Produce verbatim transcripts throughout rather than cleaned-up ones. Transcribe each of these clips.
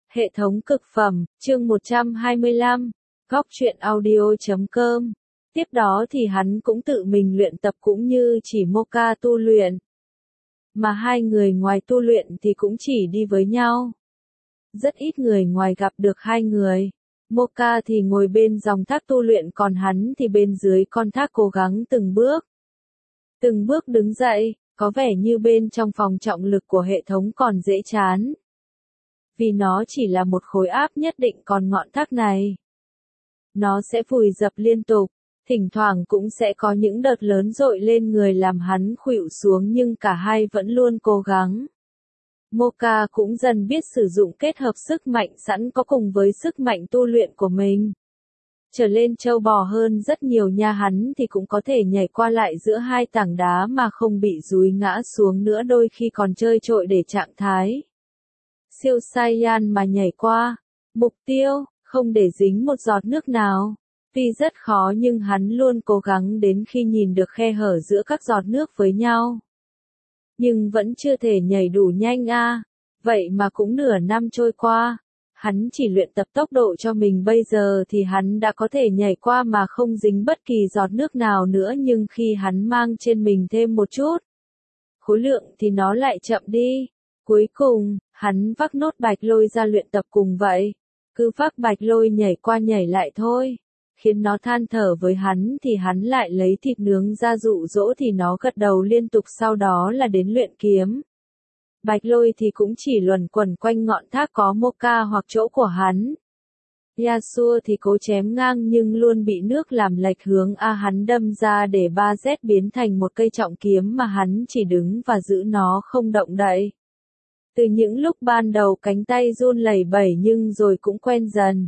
Hệ thống cực phẩm, chương một trăm hai mươi lăm, góc truyện audio chấm com. Tiếp đó thì hắn cũng tự mình luyện tập cũng như chỉ Mocha tu luyện. Mà hai người ngoài tu luyện thì cũng chỉ đi với nhau. Rất ít người ngoài gặp được hai người. Mocha thì ngồi bên dòng thác tu luyện còn hắn thì bên dưới con thác cố gắng từng bước. Từng bước đứng dậy, có vẻ như bên trong phòng trọng lực của hệ thống còn dễ chán. Vì nó chỉ là một khối áp nhất định còn ngọn thác này. Nó sẽ vùi dập liên tục, thỉnh thoảng cũng sẽ có những đợt lớn dội lên người làm hắn khuỵu xuống nhưng cả hai vẫn luôn cố gắng. Mocha cũng dần biết sử dụng kết hợp sức mạnh sẵn có cùng với sức mạnh tu luyện của mình. Trở lên trâu bò hơn rất nhiều nha, hắn thì cũng có thể nhảy qua lại giữa hai tảng đá mà không bị dúi ngã xuống nữa, đôi khi còn chơi trội để trạng thái siêu Saiyan mà nhảy qua. Mục tiêu, không để dính một giọt nước nào. Tuy rất khó nhưng hắn luôn cố gắng đến khi nhìn được khe hở giữa các giọt nước với nhau. Nhưng vẫn chưa thể nhảy đủ nhanh a. À. Vậy mà cũng nửa năm trôi qua. Hắn chỉ luyện tập tốc độ cho mình, bây giờ thì hắn đã có thể nhảy qua mà không dính bất kỳ giọt nước nào nữa, nhưng khi hắn mang trên mình thêm một chút khối lượng thì nó lại chậm đi. Cuối cùng, hắn vác nốt bạch lôi ra luyện tập cùng vậy. Cứ vác bạch lôi nhảy qua nhảy lại thôi. Khiến nó than thở với hắn thì hắn lại lấy thịt nướng ra dụ dỗ thì nó gật đầu liên tục, sau đó là đến luyện kiếm. Bạch lôi thì cũng chỉ luẩn quẩn quanh ngọn thác có Mocha hoặc chỗ của hắn. Yasuo thì cố chém ngang nhưng luôn bị nước làm lệch hướng a, hắn đâm ra để ba Z biến thành một cây trọng kiếm mà hắn chỉ đứng và giữ nó không động đậy. Từ những lúc ban đầu cánh tay run lẩy bẩy nhưng rồi cũng quen dần.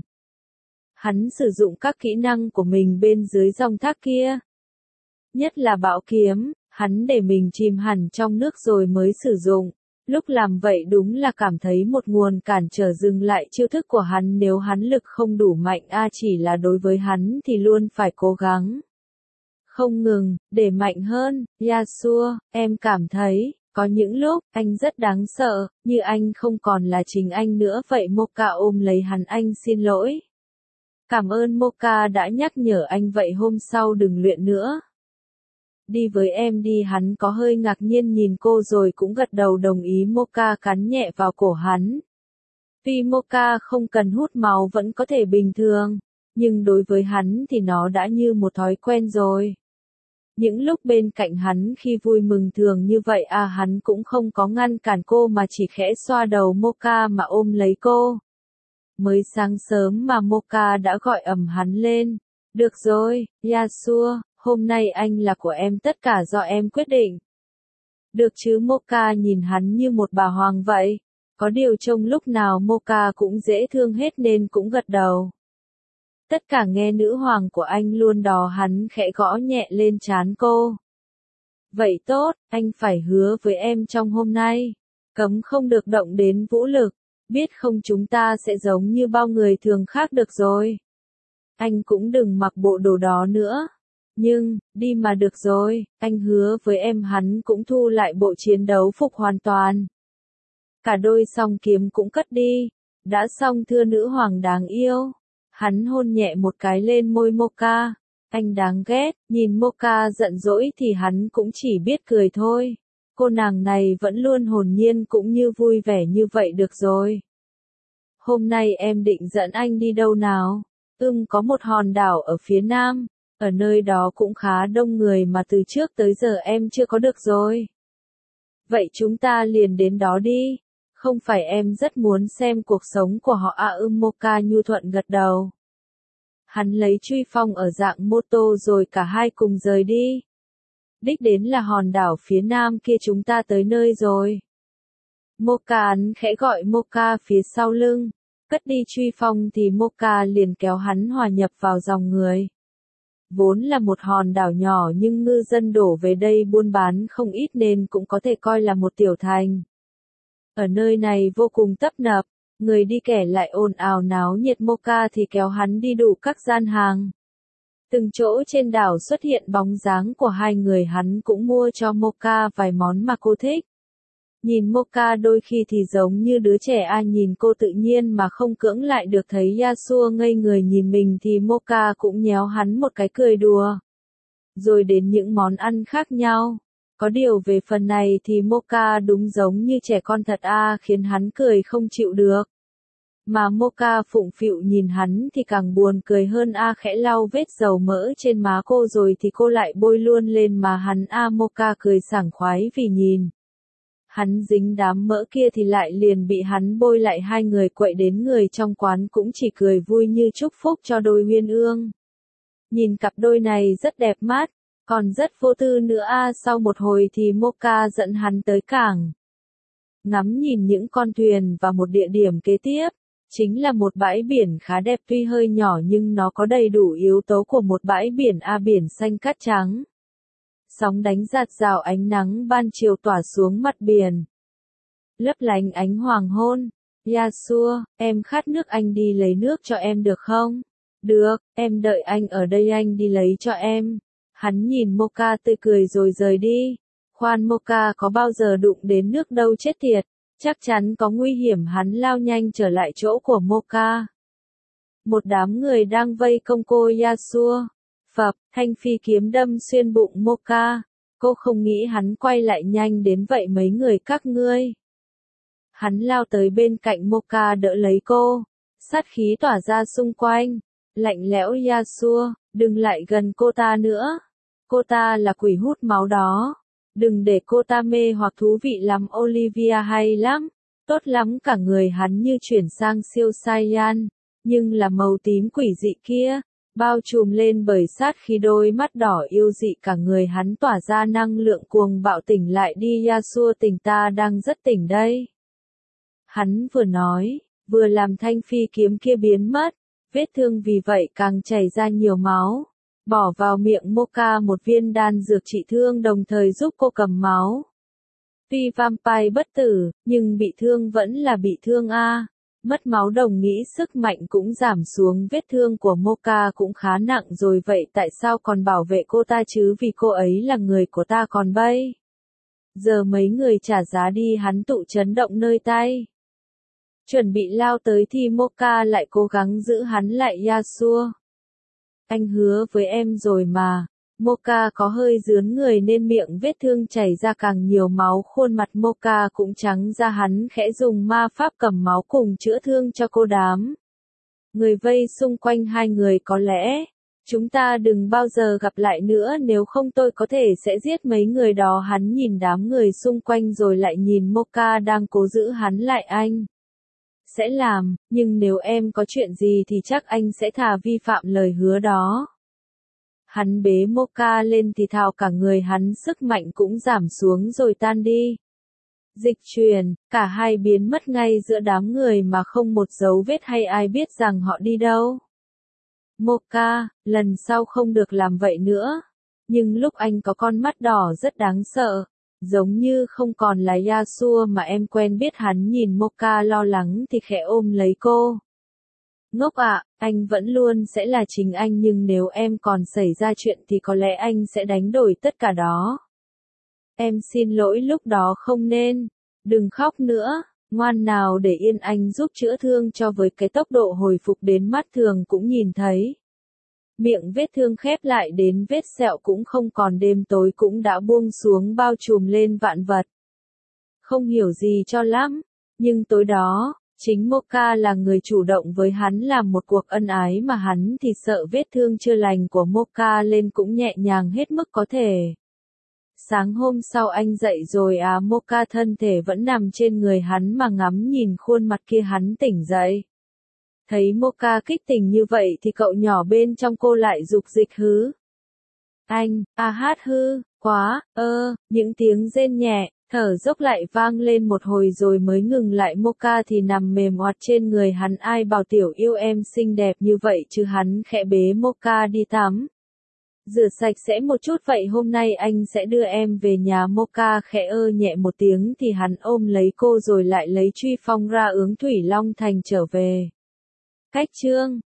Hắn sử dụng các kỹ năng của mình bên dưới dòng thác kia. Nhất là bão kiếm, hắn để mình chìm hẳn trong nước rồi mới sử dụng. Lúc làm vậy đúng là cảm thấy một nguồn cản trở dừng lại chiêu thức của hắn nếu hắn lực không đủ mạnh a, à, chỉ là đối với hắn thì luôn phải cố gắng. Không ngừng, để mạnh hơn. Yasuo, em cảm thấy, có những lúc, anh rất đáng sợ, như anh không còn là chính anh nữa vậy. Mocha ôm lấy hắn, anh xin lỗi. Cảm ơn Mocha đã nhắc nhở anh, vậy hôm sau đừng luyện nữa. Đi với em đi, hắn có hơi ngạc nhiên nhìn cô rồi cũng gật đầu đồng ý. Mocha cắn nhẹ vào cổ hắn. Tuy Mocha không cần hút máu vẫn có thể bình thường, nhưng đối với hắn thì nó đã như một thói quen rồi. Những lúc bên cạnh hắn khi vui mừng thường như vậy à, hắn cũng không có ngăn cản cô mà chỉ khẽ xoa đầu Mocha mà ôm lấy cô. Mới sáng sớm mà Mocha đã gọi ầm hắn lên. Được rồi, Yasuo, hôm nay anh là của em, tất cả do em quyết định. Được chứ, Mocha nhìn hắn như một bà hoàng vậy. Có điều trông lúc nào Mocha cũng dễ thương hết nên cũng gật đầu. Tất cả nghe nữ hoàng của anh luôn đó, hắn khẽ gõ nhẹ lên trán cô. Vậy tốt, anh phải hứa với em trong hôm nay. Cấm không được động đến vũ lực. Biết không, chúng ta sẽ giống như bao người thường khác được rồi. Anh cũng đừng mặc bộ đồ đó nữa. Nhưng, đi mà được rồi, anh hứa với em. Hắn cũng thu lại bộ chiến đấu phục hoàn toàn. Cả đôi song kiếm cũng cất đi. Đã xong thưa nữ hoàng đáng yêu. Hắn hôn nhẹ một cái lên môi Mocha. Anh đáng ghét, nhìn Mocha giận dỗi thì hắn cũng chỉ biết cười thôi. Cô nàng này vẫn luôn hồn nhiên cũng như vui vẻ như vậy được rồi. Hôm nay em định dẫn anh đi đâu nào? Ừm, có một hòn đảo ở phía nam. Ở nơi đó cũng khá đông người mà từ trước tới giờ em chưa có được rồi. Vậy chúng ta liền đến đó đi. Không phải em rất muốn xem cuộc sống của họ à? Ưm, Mocha nhu thuận gật đầu. Hắn lấy truy phong ở dạng mô tô rồi cả hai cùng rời đi. Đích đến là hòn đảo phía nam kia, chúng ta tới nơi rồi. Mocha hắn khẽ gọi Mocha phía sau lưng. Cất đi truy phong thì Mocha liền kéo hắn hòa nhập vào dòng người. Vốn là một hòn đảo nhỏ nhưng ngư dân đổ về đây buôn bán không ít nên cũng có thể coi là một tiểu thành. Ở nơi này vô cùng tấp nập, người đi kẻ lại ồn ào náo nhiệt. Mocha thì kéo hắn đi đủ các gian hàng. Từng chỗ trên đảo xuất hiện bóng dáng của hai người, hắn cũng mua cho Mocha vài món mà cô thích. Nhìn Mocha đôi khi thì giống như đứa trẻ a nhìn cô tự nhiên mà không cưỡng lại được, thấy Yasuo ngây người nhìn mình thì Mocha cũng nhéo hắn một cái cười đùa. Rồi đến những món ăn khác nhau. Có điều về phần này thì Mocha đúng giống như trẻ con thật a khiến hắn cười không chịu được. Mà Mocha phụng phịu nhìn hắn thì càng buồn cười hơn a khẽ lau vết dầu mỡ trên má cô rồi thì cô lại bôi luôn lên má hắn a Mocha cười sảng khoái vì nhìn. Hắn dính đám mỡ kia thì lại liền bị hắn bôi lại, hai người quậy đến người trong quán cũng chỉ cười vui như chúc phúc cho đôi uyên ương. Nhìn cặp đôi này rất đẹp mắt, còn rất vô tư nữa a sau một hồi thì Mocha dẫn hắn tới cảng. Ngắm nhìn những con thuyền và một địa điểm kế tiếp. Chính là một bãi biển khá đẹp, tuy hơi nhỏ nhưng nó có đầy đủ yếu tố của một bãi biển a biển xanh cát trắng. Sóng đánh rạt rào, ánh nắng ban chiều tỏa xuống mặt biển. Lấp lánh ánh hoàng hôn. Yasuo, em khát nước, anh đi lấy nước cho em được không? Được, em đợi anh ở đây, anh đi lấy cho em. Hắn nhìn Mocha tươi cười rồi rời đi. Khoan, Mocha có bao giờ đụng đến nước đâu chết tiệt. Chắc chắn có nguy hiểm, hắn lao nhanh trở lại chỗ của Mocha. Một đám người đang vây công cô Yasuo. Phập, thanh phi kiếm đâm xuyên bụng Mocha. Cô không nghĩ hắn quay lại nhanh đến vậy, mấy người các ngươi. Hắn lao tới bên cạnh Mocha đỡ lấy cô. Sát khí tỏa ra xung quanh. Lạnh lẽo, Yasuo, đừng lại gần cô ta nữa. Cô ta là quỷ hút máu đó. Đừng để cô ta mê hoặc, thú vị lắm Olivia, hay lắm. Tốt lắm, cả người hắn như chuyển sang siêu Saiyan. Nhưng là màu tím quỷ dị kia. Bao trùm lên bởi sát khí, đôi mắt đỏ yêu dị, cả người hắn tỏa ra năng lượng cuồng bạo. Tỉnh lại đi Yasuo, tỉnh, ta đang rất tỉnh đây. Hắn vừa nói, vừa làm thanh phi kiếm kia biến mất. Vết thương vì vậy càng chảy ra nhiều máu. Bỏ vào miệng Mocha một viên đan dược trị thương, đồng thời giúp cô cầm máu. Tuy vampire bất tử, nhưng bị thương vẫn là bị thương a. Mất máu đồng nghĩ sức mạnh cũng giảm xuống, vết thương của Mocha cũng khá nặng rồi, vậy tại sao còn bảo vệ cô ta chứ, vì cô ấy là người của ta còn bây giờ mấy người trả giá đi. Hắn tụ chấn động nơi tay. Chuẩn bị lao tới thì Mocha lại cố gắng giữ hắn lại. Yasuo, anh hứa với em rồi mà. Mocha có hơi rướn người nên miệng vết thương chảy ra càng nhiều máu, khuôn mặt Mocha cũng trắng ra. Hắn khẽ dùng ma pháp cầm máu cùng chữa thương cho cô. Đám người vây xung quanh hai người, có lẽ chúng ta đừng bao giờ gặp lại nữa, nếu không tôi có thể sẽ giết mấy người đó. Hắn nhìn đám người xung quanh rồi lại nhìn Mocha đang cố giữ hắn lại. Anh sẽ làm, nhưng nếu em có chuyện gì thì chắc anh sẽ thà vi phạm lời hứa đó. Hắn bế Mocha lên thì thào, cả người hắn sức mạnh cũng giảm xuống rồi tan đi. Dịch chuyển, cả hai biến mất ngay giữa đám người mà không một dấu vết hay ai biết rằng họ đi đâu. Mocha, lần sau không được làm vậy nữa. Nhưng lúc anh có con mắt đỏ rất đáng sợ. Giống như không còn là Yasuo mà em quen biết. Hắn nhìn Mocha lo lắng thì khẽ ôm lấy cô. Ngốc ạ, anh vẫn luôn sẽ là chính anh, nhưng nếu em còn xảy ra chuyện thì có lẽ anh sẽ đánh đổi tất cả đó. Em xin lỗi, lúc đó không nên. Đừng khóc nữa, ngoan nào, để yên anh giúp chữa thương cho. Với cái tốc độ hồi phục đến mắt thường cũng nhìn thấy. Miệng vết thương khép lại đến vết sẹo cũng không còn, đêm tối cũng đã buông xuống bao trùm lên vạn vật. Không hiểu gì cho lắm, nhưng tối đó, chính Mocha là người chủ động với hắn làm một cuộc ân ái mà hắn thì sợ vết thương chưa lành của Mocha lên cũng nhẹ nhàng hết mức có thể. Sáng hôm sau anh dậy rồi à, Mocha thân thể vẫn nằm trên người hắn mà ngắm nhìn khuôn mặt kia. Hắn tỉnh dậy. Thấy Mocha kích tỉnh như vậy thì cậu nhỏ bên trong cô lại dục dịch hứ. Anh, a hát hư, quá, ơ, những tiếng rên nhẹ, thở dốc lại vang lên một hồi rồi mới ngừng lại. Mocha thì nằm mềm oặt trên người hắn. Ai bảo tiểu yêu em xinh đẹp như vậy chứ. Hắn khẽ bế Mocha đi tắm. Rửa sạch sẽ một chút, vậy hôm nay anh sẽ đưa em về nhà. Mocha khẽ ơ nhẹ một tiếng thì hắn ôm lấy cô rồi lại lấy truy phong ra hướng Thủy Long Thành trở về. Cách chương